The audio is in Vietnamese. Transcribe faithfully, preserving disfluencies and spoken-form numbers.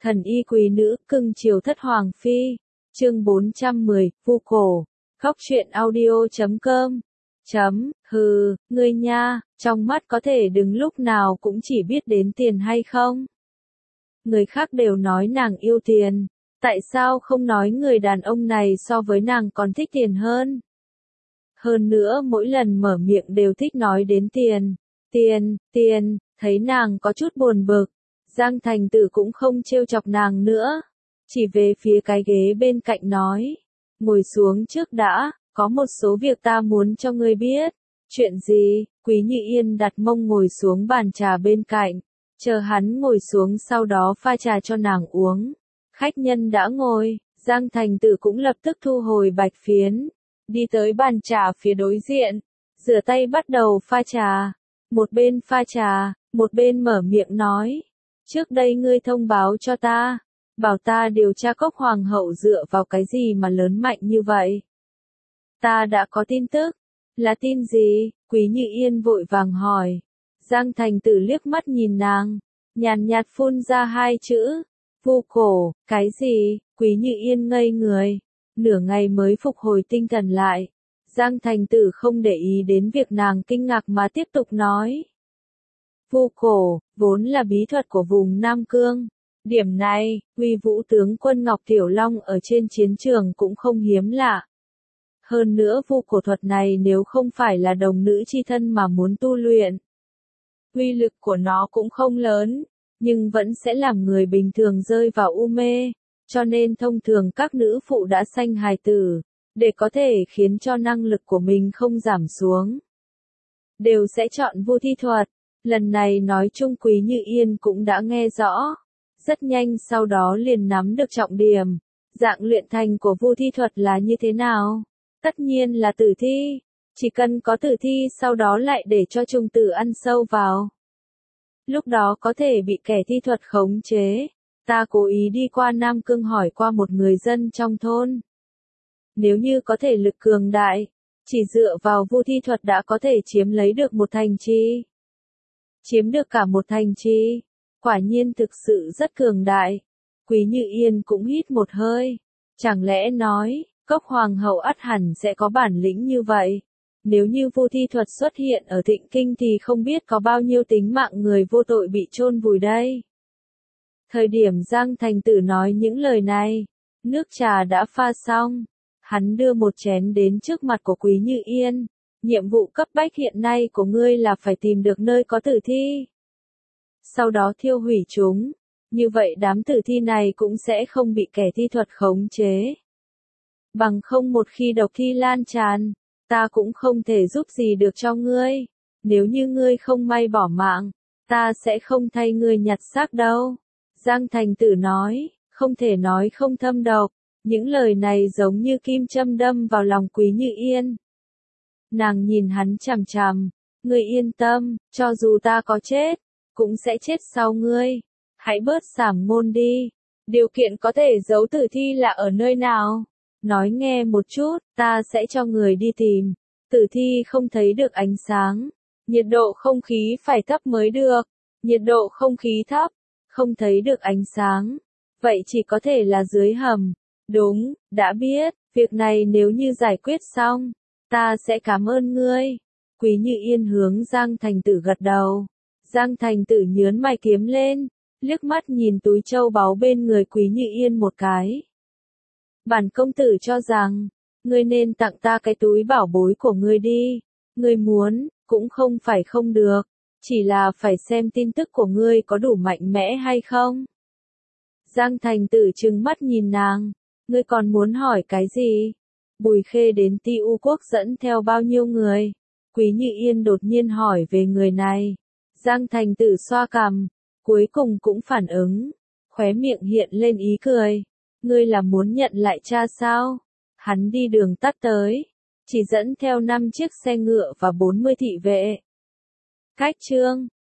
Thần y quý nữ, cưng chiều thất hoàng phi. Chương bốn trăm mười, vu cổ. Khóc chuyện audio chấm com. Chấm, hừ, ngươi nha, trong mắt có thể đừng lúc nào cũng chỉ biết đến tiền hay không? Người khác đều nói nàng yêu tiền, tại sao không nói người đàn ông này so với nàng còn thích tiền hơn? Hơn nữa mỗi lần mở miệng đều thích nói đến tiền, tiền, tiền, thấy nàng có chút buồn bực. Giang Thành Tử cũng không trêu chọc nàng nữa, chỉ về phía cái ghế bên cạnh nói, ngồi xuống trước đã, có một số việc ta muốn cho ngươi biết. Chuyện gì? Quý Như Yên đặt mông ngồi xuống bàn trà bên cạnh, chờ hắn ngồi xuống sau đó pha trà cho nàng uống. Khách nhân đã ngồi, Giang Thành Tử cũng lập tức thu hồi bạch phiến, đi tới bàn trà phía đối diện, rửa tay bắt đầu pha trà. Một bên pha trà, một bên mở miệng nói, trước đây ngươi thông báo cho ta, bảo ta điều tra Cốc Hoàng hậu dựa vào cái gì mà lớn mạnh như vậy. Ta đã có tin tức. Là tin gì? Quý Như Yên vội vàng hỏi. Giang Thành Tử liếc mắt nhìn nàng, nhàn nhạt phun ra hai chữ, vu cổ. Cái gì? Quý Như Yên ngây người, nửa ngày mới phục hồi tinh thần lại. Giang Thành Tử không để ý đến việc nàng kinh ngạc mà tiếp tục nói. Vu cổ, vốn là bí thuật của vùng Nam Cương. Điểm này, uy vũ tướng quân Ngọc Tiểu Long ở trên chiến trường cũng không hiếm lạ. Hơn nữa vu cổ thuật này nếu không phải là đồng nữ chi thân mà muốn tu luyện, uy lực của nó cũng không lớn, nhưng vẫn sẽ làm người bình thường rơi vào u mê, cho nên thông thường các nữ phụ đã sanh hài tử, để có thể khiến cho năng lực của mình không giảm xuống, đều sẽ chọn vu thi thuật. Lần này nói chung Quý Như Yên cũng đã nghe rõ, rất nhanh sau đó liền nắm được trọng điểm, dạng luyện thành của vu thi thuật là như thế nào? Tất nhiên là tử thi, chỉ cần có tử thi sau đó lại để cho trùng tử ăn sâu vào. Lúc đó có thể bị kẻ thi thuật khống chế. Ta cố ý đi qua Nam Cương hỏi qua một người dân trong thôn. Nếu như có thể lực cường đại, chỉ dựa vào vu thi thuật đã có thể chiếm lấy được một thành trì. Chiếm được cả một thành trì, quả nhiên thực sự rất cường đại. Quý Như Yên cũng hít một hơi, chẳng lẽ nói, Cốc Hoàng hậu ắt hẳn sẽ có bản lĩnh như vậy. Nếu như vu thi thuật xuất hiện ở Thịnh Kinh thì không biết có bao nhiêu tính mạng người vô tội bị chôn vùi đây. Thời điểm Giang Thành Tử nói những lời này, nước trà đã pha xong. Hắn đưa một chén đến trước mặt của Quý Như Yên. Nhiệm vụ cấp bách hiện nay của ngươi là phải tìm được nơi có tử thi. Sau đó thiêu hủy chúng. Như vậy đám tử thi này cũng sẽ không bị kẻ thi thuật khống chế. Bằng không một khi độc thi lan tràn, ta cũng không thể giúp gì được cho ngươi. Nếu như ngươi không may bỏ mạng, ta sẽ không thay ngươi nhặt xác đâu. Giang Thành Tử nói, không thể nói không thâm độc. Những lời này giống như kim châm đâm vào lòng Quý Như Yên. Nàng nhìn hắn chằm chằm, ngươi yên tâm, cho dù ta có chết, cũng sẽ chết sau ngươi. Hãy bớt sảm ngôn đi. Điều kiện có thể giấu tử thi là ở nơi nào? Nói nghe một chút, ta sẽ cho người đi tìm. Tử thi không thấy được ánh sáng. Nhiệt độ không khí phải thấp mới được. Nhiệt độ không khí thấp, không thấy được ánh sáng. Vậy chỉ có thể là dưới hầm. Đúng, đã biết, việc này nếu như giải quyết xong, ta sẽ cảm ơn ngươi. Quý Như Yên hướng Giang Thành Tử gật đầu. Giang Thành Tử nhớn mày kiếm lên, liếc mắt nhìn túi châu báu bên người Quý Như Yên một cái. Bản công tử cho rằng, ngươi nên tặng ta cái túi bảo bối của ngươi đi. Ngươi muốn, cũng không phải không được, chỉ là phải xem tin tức của ngươi có đủ mạnh mẽ hay không. Giang Thành Tử trừng mắt nhìn nàng, ngươi còn muốn hỏi cái gì? Bùi Khê đến Ti U quốc dẫn theo bao nhiêu người? Quý Như Yên đột nhiên hỏi về người này. Giang Thành Tử xoa cằm, cuối cùng cũng phản ứng, khóe miệng hiện lên ý cười. Ngươi là muốn nhận lại cha sao? Hắn đi đường tắt tới, chỉ dẫn theo năm chiếc xe ngựa và bốn mươi thị vệ. Cách chương